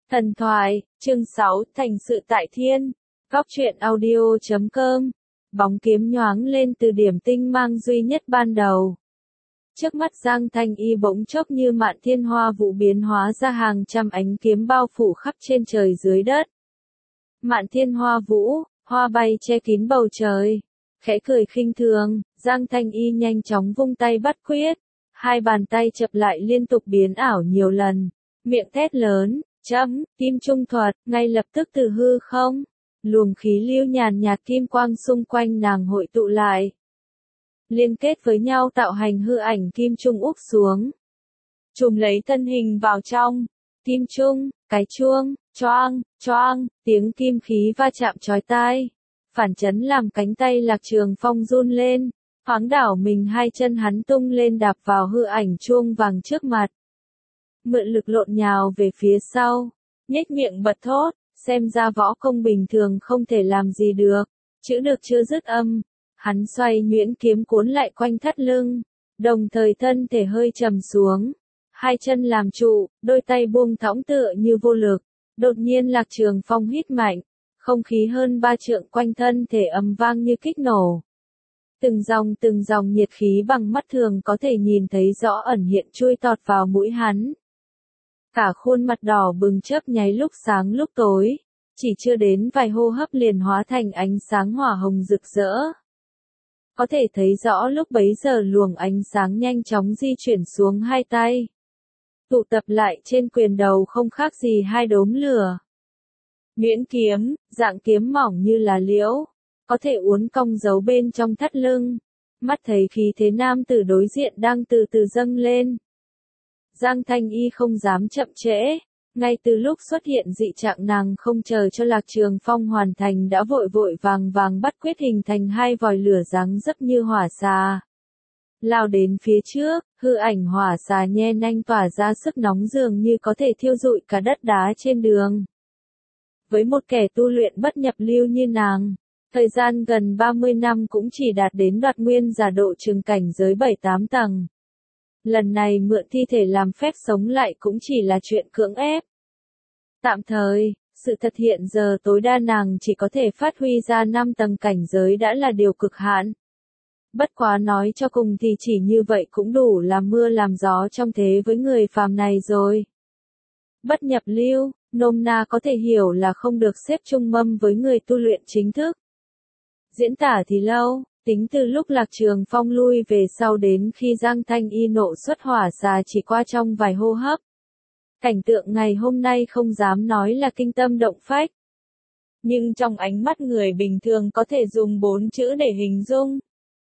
Thần thoại, chương 6, thành sự tại thiên. Góc truyện audio.com. Bóng kiếm nhoáng lên từ điểm tinh mang duy nhất ban đầu. Trước mắt Giang Thanh Y bỗng chốc như mạn thiên hoa vụ biến hóa ra hàng trăm ánh kiếm bao phủ khắp trên trời dưới đất. Mạn thiên hoa vũ, hoa bay che kín bầu trời. Khẽ cười khinh thường, Giang Thanh Y nhanh chóng vung tay bắt quyết. Hai bàn tay chập lại liên tục biến ảo nhiều lần. Miệng thét lớn. Chấm, kim trung thuật, ngay lập tức từ hư không, luồng khí lưu nhàn nhạt kim quang xung quanh nàng hội tụ lại. Liên kết với nhau tạo thành hư ảnh kim trung úp xuống. Trùm lấy thân hình vào trong, kim trung, cái chuông, choang, choang, tiếng kim khí va chạm chói tai. Phản chấn làm cánh tay Lạc Trường Phong run lên, thoáng đảo mình hai chân hắn tung lên đạp vào hư ảnh chuông vàng trước mặt. Mượn lực lộn nhào về phía sau, nhếch miệng bật thốt, xem ra võ công bình thường không thể làm gì được, chữ được chưa dứt âm, hắn xoay nhuyễn kiếm cuốn lại quanh thắt lưng, đồng thời thân thể hơi trầm xuống, hai chân làm trụ, đôi tay buông thõng tựa như vô lực, đột nhiên Lạc Trường Phong hít mạnh, không khí hơn 3 trượng quanh thân thể ầm vang như kích nổ. Từng dòng nhiệt khí bằng mắt thường có thể nhìn thấy rõ ẩn hiện chui tọt vào mũi hắn. Cả khuôn mặt đỏ bừng chớp nháy lúc sáng lúc tối, chỉ chưa đến vài hô hấp liền hóa thành ánh sáng hỏa hồng rực rỡ. Có thể thấy rõ lúc bấy giờ luồng ánh sáng nhanh chóng di chuyển xuống hai tay. Tụ tập lại trên quyền đầu không khác gì hai đốm lửa. Nhuyễn kiếm, dạng kiếm mỏng như là liễu, có thể uốn cong giấu bên trong thắt lưng. Mắt thấy khí thế nam tử đối diện đang từ từ dâng lên. Giang Thanh Y không dám chậm trễ, ngay từ lúc xuất hiện dị trạng nàng không chờ cho Lạc Trường Phong hoàn thành đã vội vội vàng bắt quyết hình thành hai vòi lửa dáng dấp như hỏa xà. Lao đến phía trước, hư ảnh hỏa xà nhe nanh tỏa ra sức nóng dường như có thể thiêu rụi cả đất đá trên đường. Với một kẻ tu luyện bất nhập lưu như nàng, thời gian gần 30 năm cũng chỉ đạt đến đoạt nguyên giả độ trường cảnh giới 7-8 tầng. Lần này mượn thi thể làm phép sống lại cũng chỉ là chuyện cưỡng ép. Tạm thời, sự thật hiện giờ tối đa nàng chỉ có thể phát huy ra 5 tầng cảnh giới đã là điều cực hạn. Bất quá nói cho cùng thì chỉ như vậy cũng đủ làm mưa làm gió trong thế với người phàm này rồi. Bất nhập lưu, nôm na có thể hiểu là không được xếp chung mâm với người tu luyện chính thức. Diễn tả thì lâu. Tính từ lúc Lạc Trường Phong lui về sau đến khi Giang Thanh Y nộ xuất hỏa xà chỉ qua trong vài hô hấp. Cảnh tượng ngày hôm nay không dám nói là kinh tâm động phách. Nhưng trong ánh mắt người bình thường có thể dùng 4 chữ để hình dung.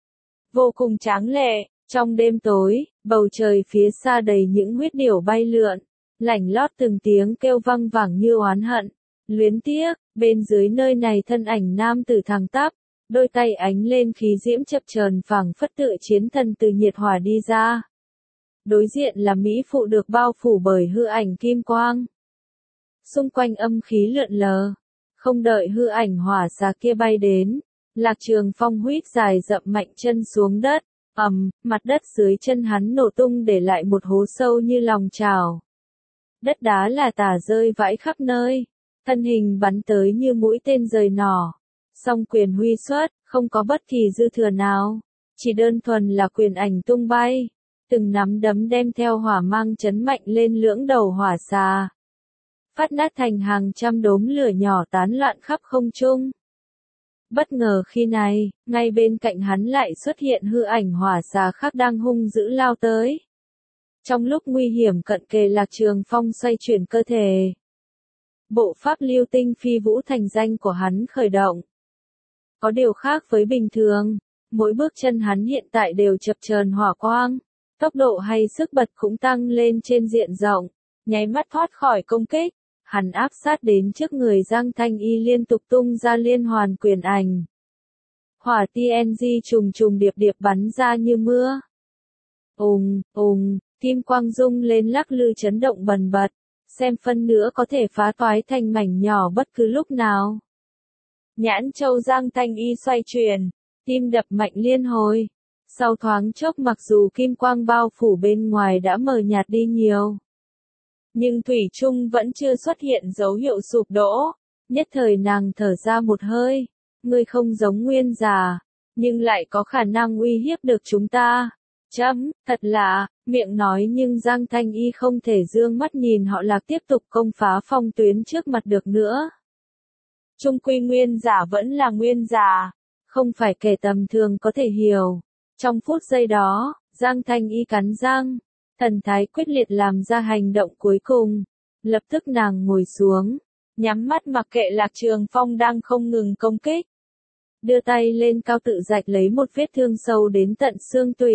Vô cùng tráng lệ, trong đêm tối, bầu trời phía xa đầy những huyết điểu bay lượn, lảnh lót từng tiếng kêu vang vẳng như oán hận, luyến tiếc, bên dưới nơi này thân ảnh nam tử thẳng tắp. Đôi tay ánh lên khí diễm chập chờn phảng phất tự chiến thần từ nhiệt hỏa đi ra. Đối diện là mỹ phụ được bao phủ bởi hư ảnh kim quang. Xung quanh âm khí lượn lờ. Không đợi hư ảnh hỏa xà kia bay đến, Lạc Trường Phong huýt dài dậm mạnh chân xuống đất, mặt đất dưới chân hắn nổ tung để lại một hố sâu như lòng chảo. Đất đá là tả rơi vãi khắp nơi, thân hình bắn tới như mũi tên rời nỏ. Song quyền huy xuất, không có bất kỳ dư thừa nào, chỉ đơn thuần là quyền ảnh tung bay, từng nắm đấm đem theo hỏa mang chấn mạnh lên lưỡng đầu hỏa xà. Phát nát thành hàng trăm đốm lửa nhỏ tán loạn khắp không trung. Bất ngờ khi này, ngay bên cạnh hắn lại xuất hiện hư ảnh hỏa xà khác đang hung dữ lao tới. Trong lúc nguy hiểm cận kề Lạc Trường Phong xoay chuyển cơ thể. Bộ pháp lưu tinh phi vũ thành danh của hắn khởi động. Có điều khác với bình thường, mỗi bước chân hắn hiện tại đều chập chờn hỏa quang, tốc độ hay sức bật cũng tăng lên trên diện rộng, nháy mắt thoát khỏi công kích, hắn áp sát đến trước người Giang Thanh Y liên tục tung ra liên hoàn quyền ảnh. Hỏa TNG trùng điệp bắn ra như mưa. Kim quang rung lên lắc lư chấn động bần bật, xem phân nữa có thể phá toái thành mảnh nhỏ bất cứ lúc nào. Nhãn châu Giang Thanh Y xoay chuyển, tim đập mạnh liên hồi. Sau thoáng chốc mặc dù kim quang bao phủ bên ngoài đã mờ nhạt đi nhiều, nhưng thủy chung vẫn chưa xuất hiện dấu hiệu sụp đổ. Nhất thời nàng thở ra một hơi, ngươi không giống Nguyên giả, nhưng lại có khả năng uy hiếp được chúng ta. Chấm, thật lạ, miệng nói nhưng Giang Thanh Y không thể dương mắt nhìn họ Lạc tiếp tục công phá phong tuyến trước mặt được nữa. Chung quy Nguyên giả vẫn là Nguyên giả, không phải kẻ tầm thường có thể hiểu. Trong phút giây đó, Giang Thanh Y cắn răng, thần thái quyết liệt làm ra hành động cuối cùng. Lập tức nàng ngồi xuống, nhắm mắt mặc kệ Lạc Trường Phong đang không ngừng công kích. Đưa tay lên cao tự rạch lấy một vết thương sâu đến tận xương tủy.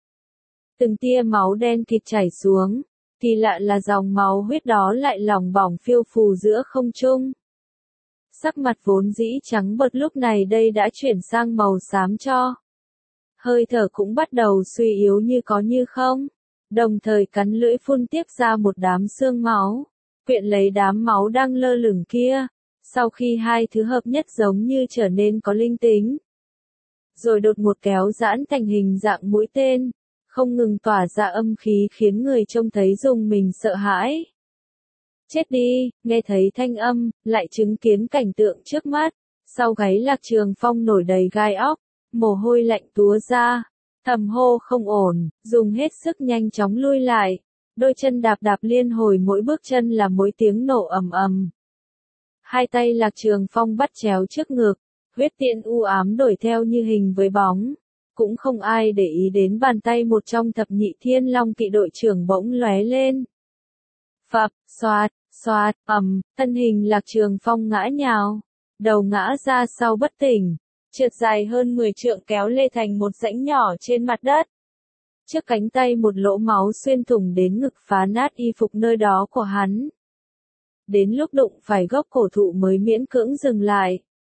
Từng tia máu đen kịt chảy xuống, kỳ lạ là dòng máu huyết đó lại lỏng bỏng phiêu phù giữa không trung. Sắc mặt vốn dĩ trắng bệch lúc này đây đã chuyển sang màu xám cho. Hơi thở cũng bắt đầu suy yếu như có như không, đồng thời cắn lưỡi phun tiếp ra một đám xương máu, quyện lấy đám máu đang lơ lửng kia. Sau khi hai thứ hợp nhất giống như trở nên có linh tính, rồi đột ngột kéo giãn thành hình dạng mũi tên, không ngừng tỏa ra âm khí khiến người trông thấy rùng mình sợ hãi. Chết đi, nghe thấy thanh âm, lại chứng kiến cảnh tượng trước mắt, sau gáy Lạc Trường Phong nổi đầy gai óc, mồ hôi lạnh túa ra, thầm hô không ổn, dùng hết sức nhanh chóng lui lại, đôi chân đạp đạp liên hồi mỗi bước chân là mỗi tiếng nổ ầm ầm. Hai tay Lạc Trường Phong bắt chéo trước ngực, huyết tiễn u ám đổi theo như hình với bóng. Cũng không ai để ý đến bàn tay một trong thập nhị thiên long kỵ đội trưởng bỗng lóe lên. Phập, xoạt, xoạt, thân hình Lạc Trường Phong ngã nhào, đầu ngã ra sau bất tỉnh, trượt dài hơn 10 trượng kéo lê thành một rãnh nhỏ trên mặt đất. Trước cánh tay một lỗ máu xuyên thủng đến ngực phá nát y phục nơi đó của hắn. Đến lúc đụng phải gốc cổ thụ mới miễn cưỡng dừng lại.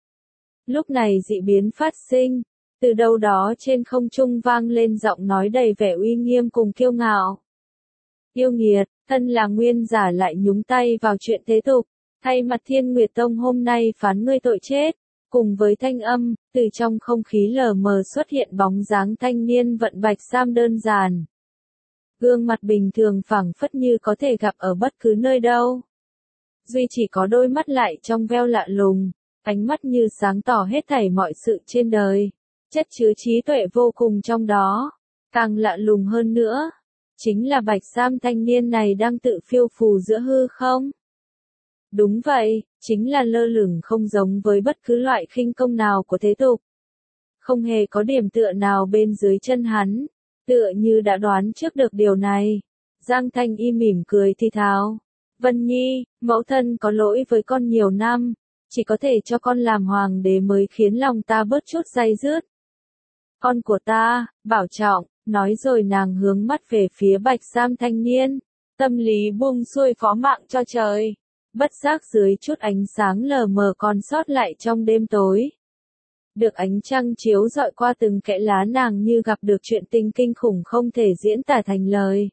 Lúc này dị biến phát sinh, từ đâu đó trên không trung vang lên giọng nói đầy vẻ uy nghiêm cùng kiêu ngạo. Yêu nghiệt, thân là Nguyên giả lại nhúng tay vào chuyện thế tục, thay mặt Thiên Nguyệt Tông hôm nay phán ngươi tội chết. Cùng với thanh âm, từ trong không khí lờ mờ xuất hiện bóng dáng thanh niên vận bạch sam đơn giản. Gương mặt bình thường phảng phất như có thể gặp ở bất cứ nơi đâu. Duy chỉ có đôi mắt lại trong veo lạ lùng, ánh mắt như sáng tỏ hết thảy mọi sự trên đời, chất chứa trí tuệ vô cùng trong đó. Càng lạ lùng hơn nữa, chính là bạch sam thanh niên này đang tự phiêu phù giữa hư không. Đúng vậy, chính là lơ lửng không giống với bất cứ loại khinh công nào của thế tục. Không hề có điểm tựa nào bên dưới chân hắn, tựa như đã đoán trước được điều này. Giang Thanh Y mỉm cười thì thào. Vân Nhi, mẫu thân có lỗi với con nhiều năm, chỉ có thể cho con làm hoàng đế mới khiến lòng ta bớt chút day dứt. Con của ta, bảo trọng, nói rồi nàng hướng mắt về phía bạch sam thanh niên, tâm lý buông xuôi phó mạng cho trời. Bất giác dưới chút ánh sáng lờ mờ còn sót lại trong đêm tối. Được ánh trăng chiếu rọi qua từng kẽ lá nàng như gặp được chuyện tình kinh khủng không thể diễn tả thành lời.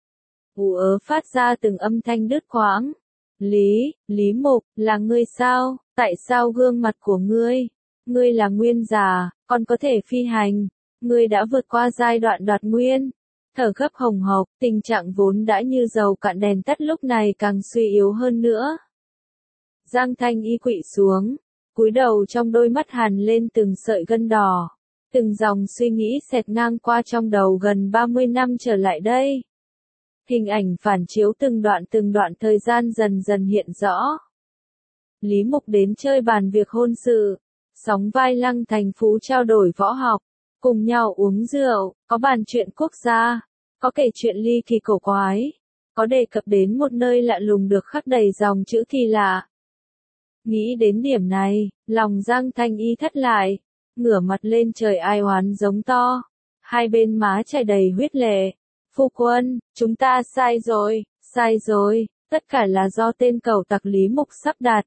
Ù ớ phát ra từng âm thanh đứt quãng. Lý Mục, là ngươi sao? Tại sao gương mặt của ngươi? Ngươi là Nguyên giả, còn có thể phi hành. Ngươi đã vượt qua giai đoạn đoạt nguyên. Thở gấp hồng hộc, tình trạng vốn đã như dầu cạn đèn tắt lúc này càng suy yếu hơn nữa. Giang Thanh Y quỵ xuống, cúi đầu trong đôi mắt hằn lên từng sợi gân đỏ. Từng dòng suy nghĩ xẹt ngang qua trong đầu gần 30 năm trở lại đây. Hình ảnh phản chiếu từng đoạn thời gian dần dần hiện rõ. Lý Mục đến chơi bàn việc hôn sự, sóng vai Lăng Thành Phú trao đổi võ học, cùng nhau uống rượu, có bàn chuyện quốc gia, có kể chuyện ly kỳ cổ quái, có đề cập đến một nơi lạ lùng được khắc đầy dòng chữ kỳ lạ. Nghĩ đến điểm này, lòng Giang Thanh Y thắt lại, ngửa mặt lên trời ai oán giống to, hai bên má chảy đầy huyết lệ. Phu quân, chúng ta sai rồi, tất cả là do tên cẩu tặc Lý Mục sắp đặt.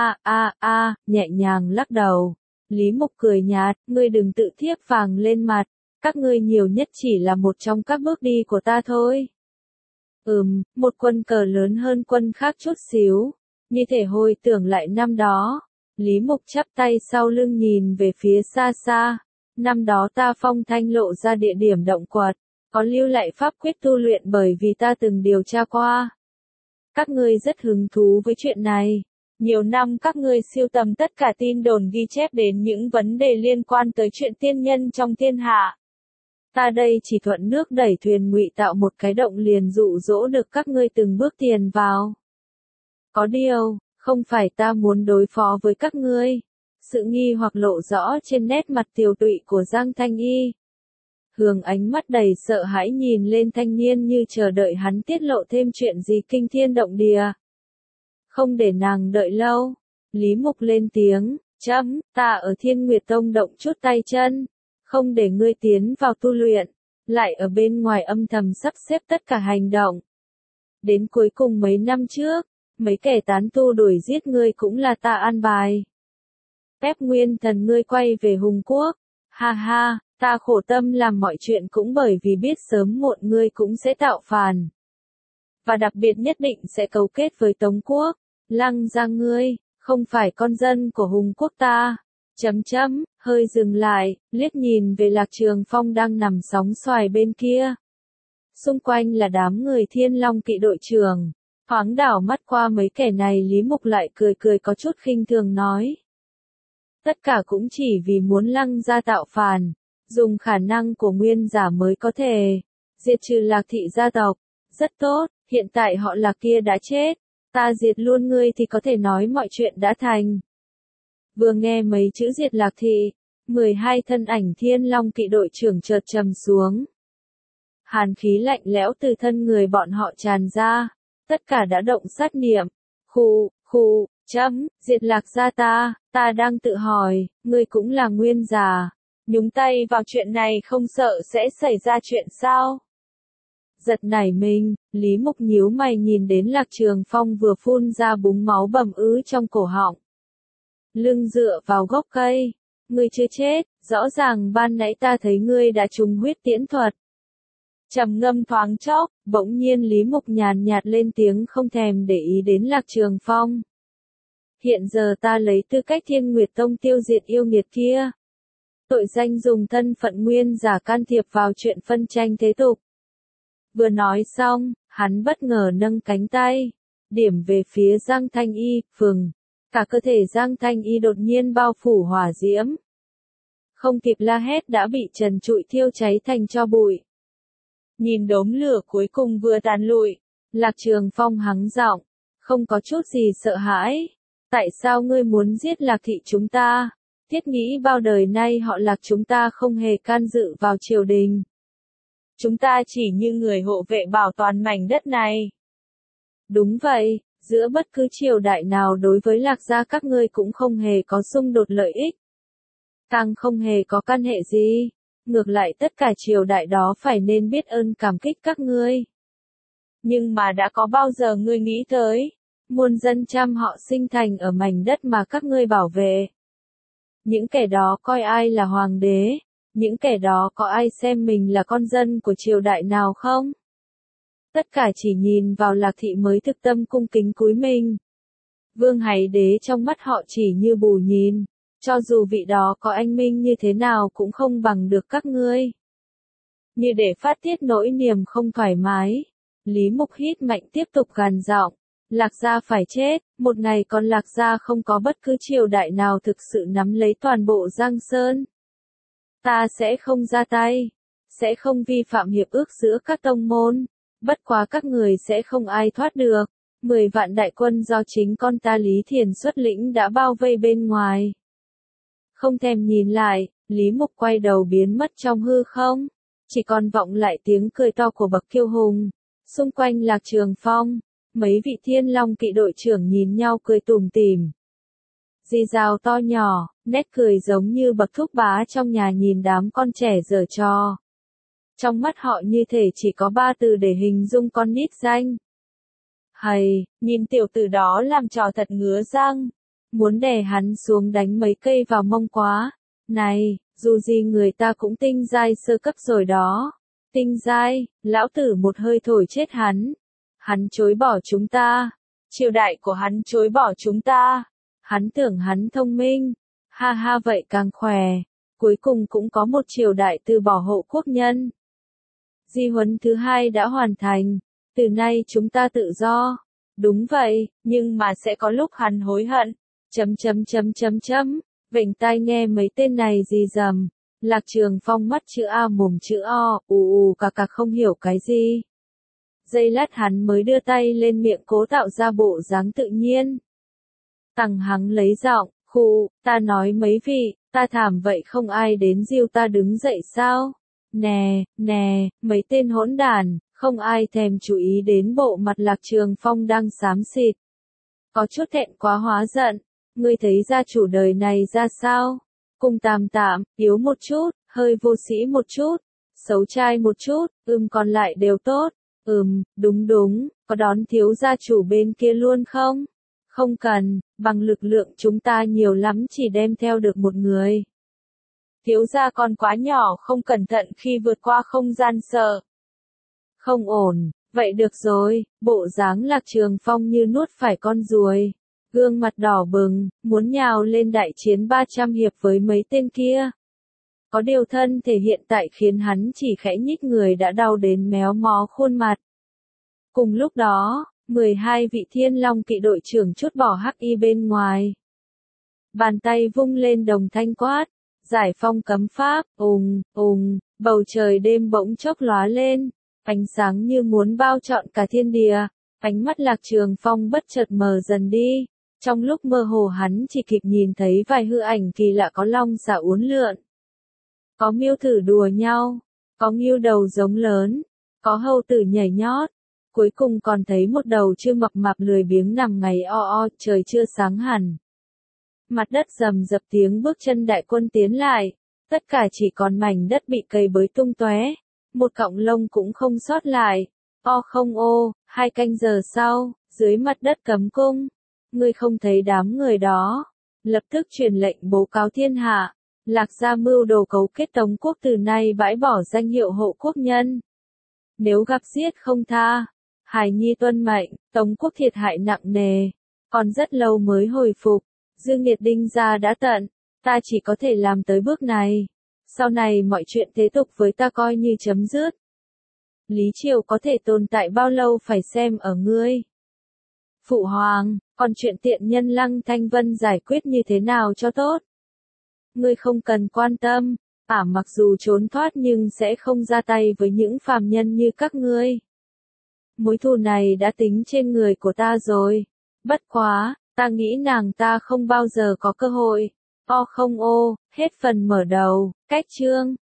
Nhẹ nhàng lắc đầu. Lý Mục cười nhạt, ngươi đừng tự thiếp vàng lên mặt, các ngươi nhiều nhất chỉ là một trong các bước đi của ta thôi. Một quân cờ lớn hơn quân khác chút xíu, như thể hồi tưởng lại năm đó. Lý Mục chắp tay sau lưng nhìn về phía xa xa, năm đó ta phong thanh lộ ra địa điểm động quật, có lưu lại pháp quyết tu luyện bởi vì ta từng điều tra qua. Các ngươi rất hứng thú với chuyện này. Nhiều năm các ngươi sưu tầm tất cả tin đồn ghi chép đến những vấn đề liên quan tới chuyện tiên nhân trong thiên hạ. Ta đây chỉ thuận nước đẩy thuyền ngụy tạo một cái động liền dụ dỗ được các ngươi từng bước tiền vào. Có điều, không phải ta muốn đối phó với các ngươi. Sự nghi hoặc lộ rõ trên nét mặt tiều tụy của Giang Thanh Y. Hương ánh mắt đầy sợ hãi nhìn lên thanh niên như chờ đợi hắn tiết lộ thêm chuyện gì kinh thiên động địa. Không để nàng đợi lâu, Lý Mục lên tiếng, ta ở Thiên Nguyệt Tông động chút tay chân, không để ngươi tiến vào tu luyện, lại ở bên ngoài âm thầm sắp xếp tất cả hành động. Đến cuối cùng mấy năm trước, mấy kẻ tán tu đuổi giết ngươi cũng là ta an bài. Ép nguyên thần ngươi quay về Hùng Quốc, ha ha, ta khổ tâm làm mọi chuyện cũng bởi vì biết sớm muộn ngươi cũng sẽ tạo phản. Và đặc biệt nhất định sẽ cấu kết với Tống Quốc, Lăng ra ngươi, không phải con dân của Hùng Quốc ta. Hơi dừng lại, liếc nhìn về Lạc Trường Phong đang nằm sóng xoài bên kia. Xung quanh là đám người Thiên Long kỵ đội trưởng. Thoáng đảo mắt qua mấy kẻ này Lý Mục lại cười cười có chút khinh thường nói. Tất cả cũng chỉ vì muốn Lăng gia tạo phản, dùng khả năng của nguyên giả mới có thể diệt trừ Lạc thị gia tộc. Rất tốt, hiện tại họ Lạc kia đã chết, ta diệt luôn ngươi thì có thể nói mọi chuyện đã thành. Vừa nghe mấy chữ diệt Lạc thị, 12 thân ảnh Thiên Long kỵ đội trưởng chợt trầm xuống. Hàn khí lạnh lẽo từ thân người bọn họ tràn ra, tất cả đã động sát niệm. Diệt Lạc gia ta đang tự hỏi, ngươi cũng là nguyên giả, nhúng tay vào chuyện này không sợ sẽ xảy ra chuyện sao? Giật nảy mình, Lý Mục nhíu mày nhìn đến Lạc Trường Phong vừa phun ra búng máu bầm ứ trong cổ họng. Lưng dựa vào gốc cây, ngươi chưa chết, rõ ràng ban nãy ta thấy ngươi đã trúng huyết tiễn thuật. Trầm ngâm thoáng chốc, bỗng nhiên Lý Mục nhàn nhạt lên tiếng không thèm để ý đến Lạc Trường Phong. Hiện giờ ta lấy tư cách Thiên Nguyệt Tông tiêu diệt yêu nghiệt kia. Tội danh dùng thân phận nguyên giả can thiệp vào chuyện phân tranh thế tục. Vừa nói xong, hắn bất ngờ nâng cánh tay, điểm về phía Giang Thanh Y, phừng. Cả cơ thể Giang Thanh Y đột nhiên bao phủ hỏa diễm. Không kịp la hét đã bị trần trụi thiêu cháy thành tro bụi. Nhìn đốm lửa cuối cùng vừa tàn lụi, Lạc Trường Phong hắng giọng, không có chút gì sợ hãi. Tại sao ngươi muốn giết Lạc thị chúng ta? Thiết nghĩ bao đời nay họ Lạc chúng ta không hề can dự vào triều đình. Chúng ta chỉ như người hộ vệ bảo toàn mảnh đất này. Đúng vậy, giữa bất cứ triều đại nào đối với Lạc gia các ngươi cũng không hề có xung đột lợi ích. Càng không hề có căn hệ gì. Ngược lại tất cả triều đại đó phải nên biết ơn cảm kích các ngươi. Nhưng mà đã có bao giờ ngươi nghĩ tới, muôn dân trăm họ sinh thành ở mảnh đất mà các ngươi bảo vệ. Những kẻ đó coi ai là hoàng đế, những kẻ đó có ai xem mình là con dân của triều đại nào không? Tất cả chỉ nhìn vào Lạc thị mới thực tâm cung kính cúi mình. Vương Hải đế trong mắt họ chỉ như bù nhìn. Cho dù vị đó có anh minh như thế nào cũng không bằng được các ngươi. Như để phát tiết nỗi niềm không thoải mái, Lý Mục hít mạnh tiếp tục gằn giọng, Lạc gia phải chết, một ngày còn Lạc gia không có bất cứ triều đại nào thực sự nắm lấy toàn bộ Giang Sơn. Ta sẽ không ra tay, sẽ không vi phạm hiệp ước giữa các tông môn, bất quá các người sẽ không ai thoát được. 10 vạn đại quân do chính con ta Lý Thiền xuất lĩnh đã bao vây bên ngoài. Không thèm nhìn lại, Lý Mục quay đầu biến mất trong hư không. Chỉ còn vọng lại tiếng cười to của bậc kiêu hùng. Xung quanh Lạc Trường Phong, mấy vị Thiên Long kỵ đội trưởng nhìn nhau cười tủm tỉm. Dì dào to nhỏ, nét cười giống như bậc thúc bá trong nhà nhìn đám con trẻ giở trò. Trong mắt họ như thể chỉ có 3 từ để hình dung con nít danh. Hầy, nhìn tiểu tử đó làm trò thật ngứa răng. Muốn đè hắn xuống đánh mấy cây vào mông quá. Này, dù gì người ta cũng tinh giai sơ cấp rồi đó. Tinh giai, lão tử một hơi thổi chết hắn. Hắn chối bỏ chúng ta. Triều đại của hắn chối bỏ chúng ta. Hắn tưởng hắn thông minh. Ha ha vậy càng khỏe. Cuối cùng cũng có một triều đại từ bỏ hộ quốc nhân. Di huấn thứ 2 đã hoàn thành. Từ nay chúng ta tự do. Đúng vậy, nhưng mà sẽ có lúc hắn hối hận. Vểnh tai nghe mấy tên này gì rầm. Lạc Trường Phong mắt chữ A mồm chữ O, cà không hiểu cái gì. Giây lát hắn mới đưa tay lên miệng cố tạo ra bộ dáng tự nhiên. Tằng hắng lấy giọng, ta nói mấy vị, ta thảm vậy không ai đến dìu ta đứng dậy sao? Nè, mấy tên hỗn đản, không ai thèm chú ý đến bộ mặt Lạc Trường Phong đang xám xịt. Có chút thẹn quá hóa giận, ngươi thấy gia chủ đời này ra sao? Cùng tạm, yếu một chút, hơi vô sĩ một chút, xấu trai một chút, còn lại đều tốt. Đúng, có đón thiếu gia chủ bên kia luôn không? Không cần, bằng lực lượng chúng ta nhiều lắm chỉ đem theo được một người. Thiếu gia còn quá nhỏ không cẩn thận khi vượt qua không gian sợ. Không ổn, vậy được rồi, bộ dáng Lạc Trường Phong như nuốt phải con ruồi. Gương mặt đỏ bừng, muốn nhào lên đại chiến 300 hiệp với mấy tên kia. Có điều thân thể hiện tại khiến hắn chỉ khẽ nhích người đã đau đến méo mó khuôn mặt. Cùng lúc đó, 12 vị Thiên Long kỵ đội trưởng chốt bỏ hắc y bên ngoài. Bàn tay vung lên đồng thanh quát, giải phong cấm pháp, bầu trời đêm bỗng chốc lóa lên, ánh sáng như muốn bao trọn cả thiên địa, ánh mắt Lạc Trường Phong bất chợt mờ dần đi, trong lúc mơ hồ hắn chỉ kịp nhìn thấy vài hư ảnh kỳ lạ có long xà uốn lượn. Có miêu thử đùa nhau, có ngưu đầu giống lớn, có hầu tử nhảy nhót, cuối cùng còn thấy một đầu chư mập mạp lười biếng nằm ngáy trời chưa sáng hẳn. Mặt đất rầm rập tiếng bước chân đại quân tiến lại, tất cả chỉ còn mảnh đất bị cày bới tung tóe, một cọng lông cũng không sót lại. 2 canh giờ sau, dưới mặt đất cấm cung, ngươi không thấy đám người đó, lập tức truyền lệnh bố cáo thiên hạ, Lạc gia mưu đồ cấu kết Tống quốc từ nay bãi bỏ danh hiệu hộ quốc nhân. Nếu gặp giết không tha, hài nhi tuân mệnh, Tống quốc thiệt hại nặng nề, còn rất lâu mới hồi phục. Dương Nghiệt Đinh gia đã tận, ta chỉ có thể làm tới bước này. Sau này mọi chuyện thế tục với ta coi như chấm dứt. Lý Triều có thể tồn tại bao lâu phải xem ở ngươi. Phụ hoàng, còn chuyện tiện nhân Lăng Thanh Vân giải quyết như thế nào cho tốt? Ngươi không cần quan tâm, mặc dù trốn thoát nhưng sẽ không ra tay với những phàm nhân như các ngươi. Mối thù này đã tính trên người của ta rồi. Bất quá, ta nghĩ nàng ta không bao giờ có cơ hội. Hết phần mở đầu, cách chương.